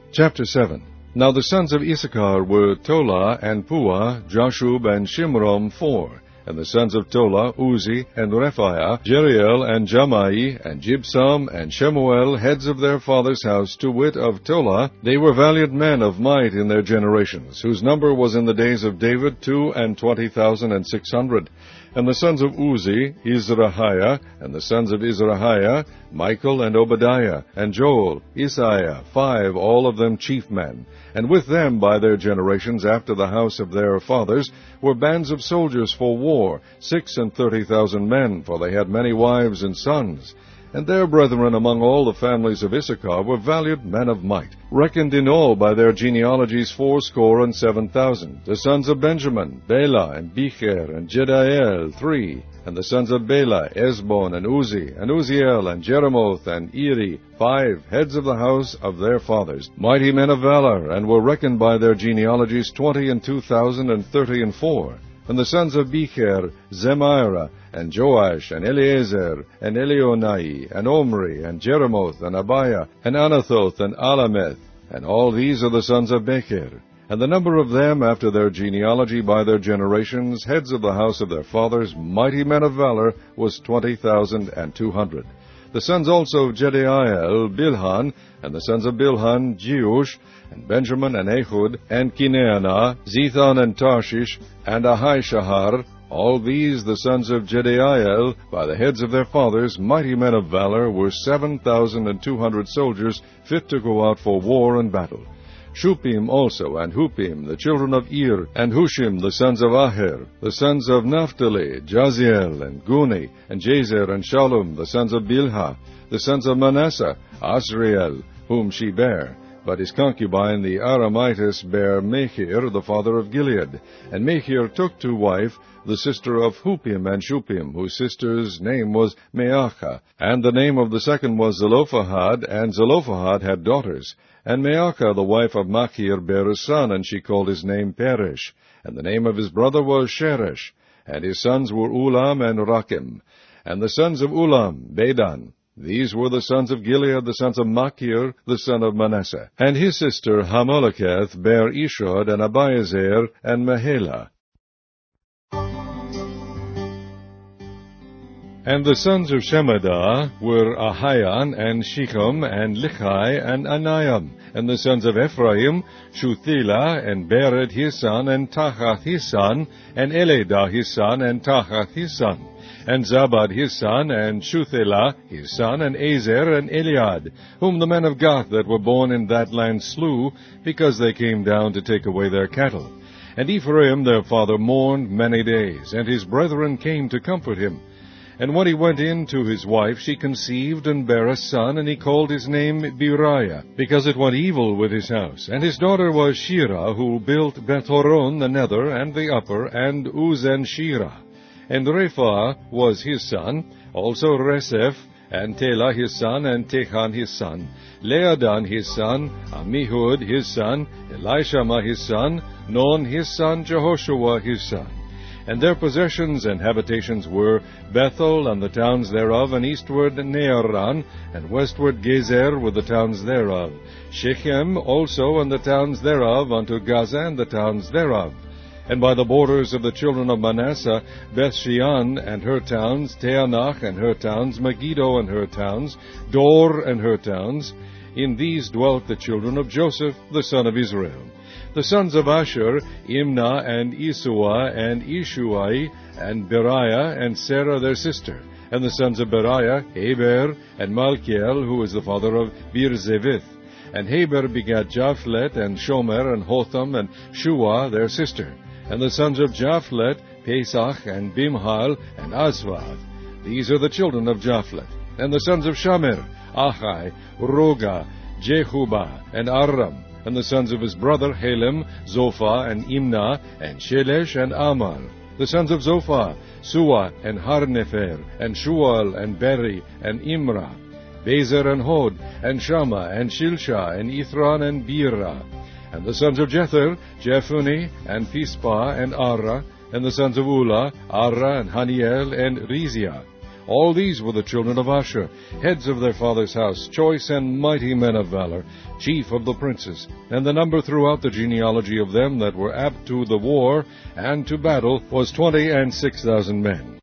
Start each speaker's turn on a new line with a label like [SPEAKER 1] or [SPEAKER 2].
[SPEAKER 1] Chapter 7. Now the sons of Issachar were Tola and Puah, Jashub and Shimron 4. And the sons of Tola, Uzi, and Rephaiah, Jeriel, and Jamai, and Jibsam, and Shemuel, heads of their father's house, to wit, of Tola. They were valiant men of might in their generations, whose number was in the days of David 22,600. And the sons of Uzi, Izrahiah, and the sons of Izrahiah, Michael and Obadiah, and Joel, Isaiah, 5, all of them chief men. And with them by their generations after the house of their fathers were bands of soldiers for war, 36,000 men, for they had many wives and sons. And their brethren among all the families of Issachar were valiant men of might, reckoned in all by their genealogies 7,000. The sons of Benjamin, Bela, and Becher, and Jediael, 3. And the sons of Bela, Esbon, and Uzi, and Uziel, and Jeremoth, and Eri, 5, heads of the house of their fathers, mighty men of valor, and were reckoned by their genealogies 20,234. And the sons of Becher, Zemira, and Joash, and Eleazar, and Elionai, and Omri, and Jeremoth, and Abiah, and Anathoth, and Alameth. And all these are the sons of Becher. And the number of them after their genealogy by their generations, heads of the house of their fathers, mighty men of valor, was 20,200. The sons also of Jediael, Bilhan, and the sons of Bilhan, Jeush, and Benjamin, and Ehud, and Kineanah, Zethon, and Tarshish, and Ahishahar. All these, the sons of Jediael, by the heads of their fathers, mighty men of valor, were 7,200 soldiers, fit to go out for war and battle. Shupim also, and Hupim, the children of Ir, and Hushim, the sons of Aher, the sons of Naphtali, Jaziel, and Guni, and Jazer, and Shallum, the sons of Bilhah, the sons of Manasseh, Asriel, whom she bare. But his concubine, the Aramitess, bare Machir, the father of Gilead. And Machir took to wife the sister of Hupim and Shupim, whose sister's name was Maachah. And the name of the second was Zelophehad, and Zelophehad had daughters. And Maachah, the wife of Machir, bare a son, and she called his name Peresh. And the name of his brother was Sheresh. And his sons were Ulam and Rakim. And the sons of Ulam, Bedan. These were the sons of Gilead, the sons of Machir, the son of Manasseh. And his sister Hammoleketh bare Ishod, and Abiezer, and Mahelah. And the sons of Shemadah were Ahian, and Shechem, and Lichai, and Aniam. And the sons of Ephraim, Shuthelah, and Bered his son, and Tahath his son, and Eledah his son, and Tahath his son. And Zabad his son, and Shuthelah his son, and Ezer, and Eliad, whom the men of Gath that were born in that land slew, because they came down to take away their cattle. And Ephraim their father mourned many days, and his brethren came to comfort him. And when he went in to his wife, she conceived and bare a son, and he called his name Beriah, because it went evil with his house. And his daughter was Shirah, who built Bethhoron the nether, and the upper, and Uzen Shirah. And Rephah was his son, also Reseph, and Telah his son, and Techan his son, Leadan his son, Amihud his son, Elishama his son, Non his son, Jehoshua his son. And their possessions and habitations were Bethel and the towns thereof, and eastward Nearan, and westward Gezer with the towns thereof, Shechem also and the towns thereof, unto Gaza and the towns thereof. And by the borders of the children of Manasseh, Bethshean and her towns, Teanach and her towns, Megiddo and her towns, Dor and her towns. In these dwelt the children of Joseph, the son of Israel. The sons of Asher, Imnah, and Isua, and Ishuai, and Beriah, and Sarah their sister. And the sons of Beriah, Heber, and Malchiel, who is the father of Birzevith. And Heber begat Japhlet, and Shomer, and Hotham, and Shua their sister. And the sons of Japhlet, Pesach, and Bimhal, and Asvath. These are the children of Japhlet. And the sons of Shamer, Achai, Roga, Jehubah, and Aram. And the sons of his brother Helem, Zophah, and Imnah, and Shelesh, and Amal. The sons of Zophah, Suah, and Harnefer, and Shual, and Beri, and Imrah. Bezer, and Hod, and Shammah, and Shilshah, and Ithran, and Beerah. And the sons of Jether, Jephunneh, and Pispah, and Arah. And the sons of Ulah, Arah, and Haniel, and Rizia. All these were the children of Asher, heads of their father's house, choice and mighty men of valor, chief of the princes. And the number throughout the genealogy of them that were apt to the war and to battle was 26,000 men.